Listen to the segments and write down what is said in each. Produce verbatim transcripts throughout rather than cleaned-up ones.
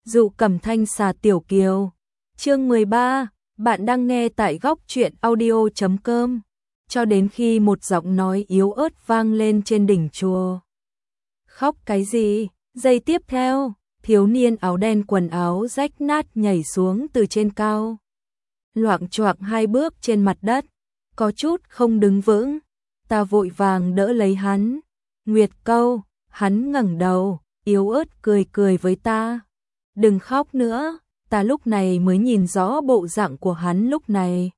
Dụ Cẩm Thanh xà Tiểu Kiều. Chương mười ba, bạn đang nghe tại góc truyện audio chấm com. Cho đến khi một giọng nói yếu ớt vang lên trên đỉnh chùa. Khóc cái gì? Giây tiếp theo, thiếu niên áo đen quần áo rách nát nhảy xuống từ trên cao. Loạng choạng hai bước trên mặt đất, có chút không đứng vững. Ta vội vàng đỡ lấy hắn. Nguyệt Câu, hắn ngẩng đầu, yếu ớt cười cười với ta. Đừng khóc nữa, ta lúc này mới nhìn rõ bộ dạng của hắn lúc này.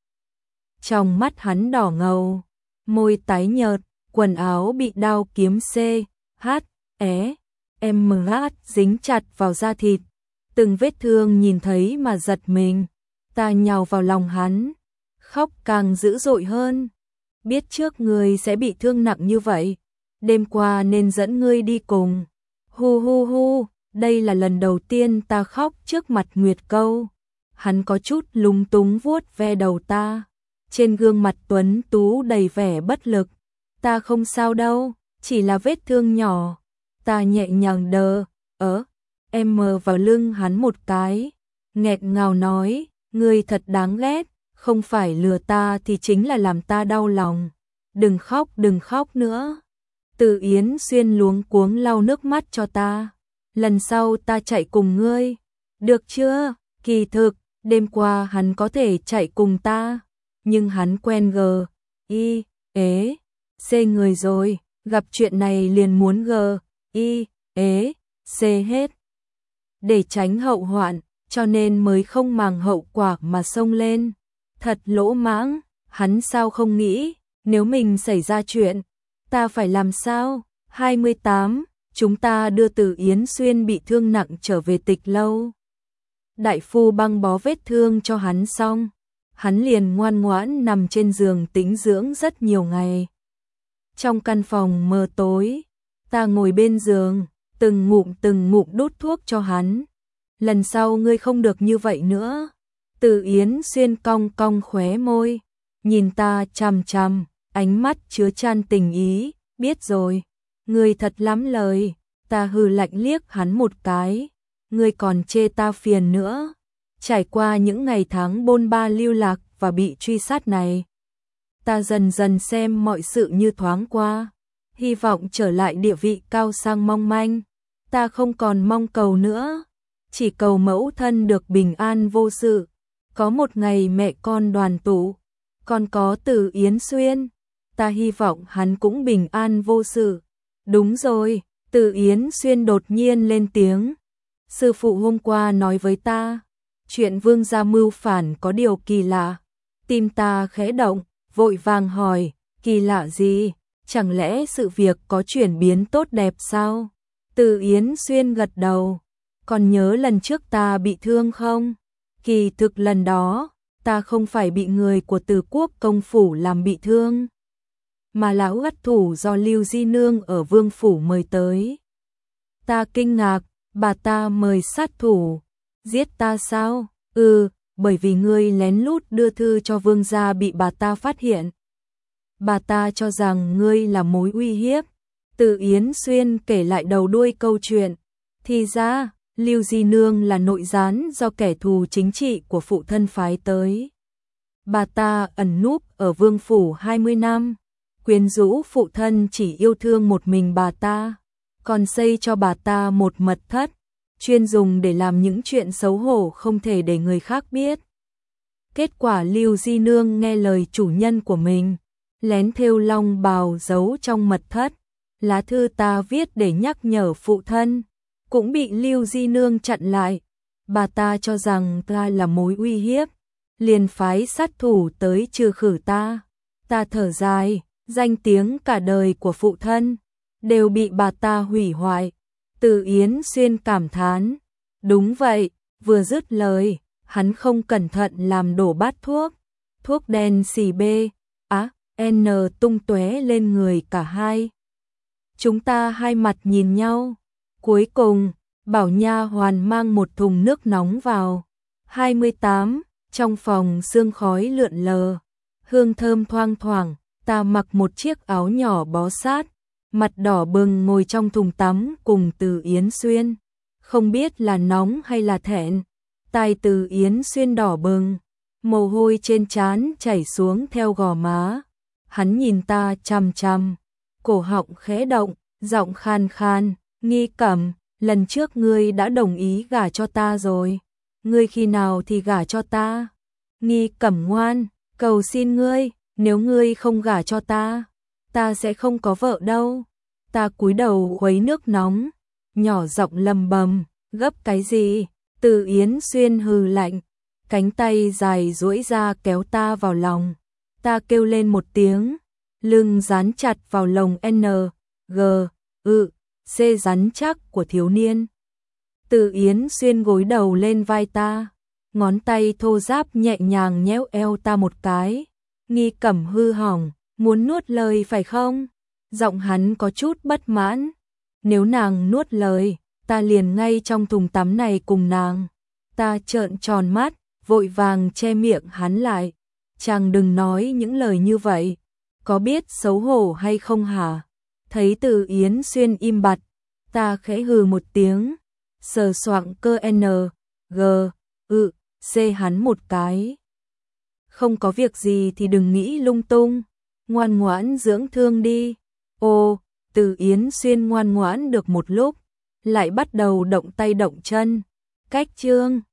Trong mắt hắn đỏ ngầu, môi tái nhợt, quần áo bị đao kiếm C, H, E, M, H dính chặt vào da thịt. Từng vết thương nhìn thấy mà giật mình. Ta nhào vào lòng hắn, khóc càng dữ dội hơn. Biết trước ngươi sẽ bị thương nặng như vậy, đêm qua nên dẫn ngươi đi cùng. Hu hu hu, đây là lần đầu tiên ta khóc trước mặt Nguyệt Câu. Hắn có chút lúng túng vuốt ve đầu ta. Trên gương mặt tuấn tú đầy vẻ bất lực. Ta không sao đâu, chỉ là vết thương nhỏ. Ta nhẹ nhàng đờ, ớ, em mờ vào lưng hắn một cái. Nghẹt ngào nói, ngươi thật đáng ghét, không phải lừa ta thì chính là làm ta đau lòng. Đừng khóc, đừng khóc nữa. Từ Yến Xuyên luống cuống lau nước mắt cho ta. Lần sau ta chạy cùng ngươi. Được chưa? Kỳ thực, đêm qua hắn có thể chạy cùng ta. Nhưng hắn quen G, I, ế, C người rồi. Gặp chuyện này liền muốn G, I, ế, C hết. Để tránh hậu hoạn, cho nên mới không màng hậu quả mà xông lên. Thật lỗ mãng, hắn sao không nghĩ, nếu mình xảy ra chuyện, ta phải làm sao? hai mươi tám, chúng ta đưa Từ Yến Xuyên bị thương nặng trở về Tịch Lâu. Đại phu băng bó vết thương cho hắn xong, hắn liền ngoan ngoãn nằm trên giường tĩnh dưỡng rất nhiều ngày. Trong căn phòng mờ tối, ta ngồi bên giường, từng ngụm từng ngụm đút thuốc cho hắn. Lần sau ngươi không được như vậy nữa. Từ Yến Xuyên cong cong khóe môi, nhìn ta chằm chằm, ánh mắt chứa chan tình ý. Biết rồi, ngươi thật lắm lời. Ta hừ lạnh liếc hắn một cái. Ngươi còn chê ta phiền nữa. Trải qua những ngày tháng bôn ba lưu lạc và bị truy sát này, ta dần dần xem mọi sự như thoáng qua. Hy vọng trở lại địa vị cao sang mong manh. Ta không còn mong cầu nữa, chỉ cầu mẫu thân được bình an vô sự. Có một ngày mẹ con đoàn tụ, còn có Từ Yến Xuyên, ta hy vọng hắn cũng bình an vô sự. Đúng rồi, Từ Yến Xuyên đột nhiên lên tiếng. Sư phụ hôm qua nói với ta, chuyện Vương gia mưu phản có điều kỳ lạ. Tim ta khẽ động, vội vàng hỏi, kỳ lạ gì? Chẳng lẽ sự việc có chuyển biến tốt đẹp sao? Từ Yến Xuyên gật đầu. Còn nhớ lần trước ta bị thương không? Kỳ thực lần đó, ta không phải bị người của Từ Quốc công phủ làm bị thương, mà là hất thủ do Lưu Di Nương ở Vương phủ mời tới. Ta kinh ngạc, bà ta mời sát thủ. Giết ta sao? Ừ, bởi vì ngươi lén lút đưa thư cho Vương gia bị bà ta phát hiện. Bà ta cho rằng ngươi là mối uy hiếp. Từ Yến Xuyên kể lại đầu đuôi câu chuyện. Thì ra, Lưu Di Nương là nội gián do kẻ thù chính trị của phụ thân phái tới. Bà ta ẩn núp ở Vương phủ hai mươi năm, quyến rũ phụ thân chỉ yêu thương một mình bà ta, còn xây cho bà ta một mật thất, chuyên dùng để làm những chuyện xấu hổ không thể để người khác biết. Kết quả Lưu Di Nương nghe lời chủ nhân của mình, lén thêu long bào giấu trong mật thất. Lá thư ta viết để nhắc nhở phụ thân, cũng bị Lưu Di Nương chặn lại. Bà ta cho rằng ta là mối uy hiếp, liền phái sát thủ tới trừ khử ta. Ta thở dài, danh tiếng cả đời của phụ thân đều bị bà ta hủy hoại. Từ Yến Xuyên cảm thán. Đúng vậy, vừa dứt lời, hắn không cẩn thận làm đổ bát thuốc. Thuốc đen xì B, á, N tung tóe lên người cả hai. Chúng ta hai mặt nhìn nhau. Cuối cùng, bảo nha hoàn mang một thùng nước nóng vào. hai mươi tám, trong phòng sương khói lượn lờ, hương thơm thoang thoảng. Ta mặc một chiếc áo nhỏ bó sát, mặt đỏ bừng ngồi trong thùng tắm cùng Từ Yến Xuyên. Không biết là nóng hay là thẹn, tai Từ Yến Xuyên đỏ bừng, mồ hôi trên trán chảy xuống theo gò má. Hắn nhìn ta chằm chằm, cổ họng khẽ động, giọng khan khan, Nghi Cẩm, lần trước ngươi đã đồng ý gả cho ta rồi, ngươi khi nào thì gả cho ta? Nghi Cẩm ngoan, cầu xin ngươi, nếu ngươi không gả cho ta, ta sẽ không có vợ đâu. Ta cúi đầu khuấy nước nóng, nhỏ giọng lầm bầm, gấp cái gì? Từ Yến Xuyên hừ lạnh, cánh tay dài duỗi ra kéo ta vào lòng. Ta kêu lên một tiếng, lưng dán chặt vào lồng N, G, ự, C rắn chắc của thiếu niên. Từ Yến Xuyên gối đầu lên vai ta, ngón tay thô ráp nhẹ nhàng nhéo eo ta một cái. Nghi Cẩm hư hỏng, muốn nuốt lời phải không? Giọng hắn có chút bất mãn. Nếu nàng nuốt lời, ta liền ngay trong thùng tắm này cùng nàng. Ta trợn tròn mắt, vội vàng che miệng hắn lại. Chàng đừng nói những lời như vậy, có biết xấu hổ hay không hả? Thấy Từ Yến Xuyên im bặt, ta khẽ hừ một tiếng, sờ soạng cơ N, G, ự, C hắn một cái. Không có việc gì thì đừng nghĩ lung tung, ngoan ngoãn dưỡng thương đi. Ô, Từ Yến Xuyên ngoan ngoãn được một lúc, lại bắt đầu động tay động chân. Cách chương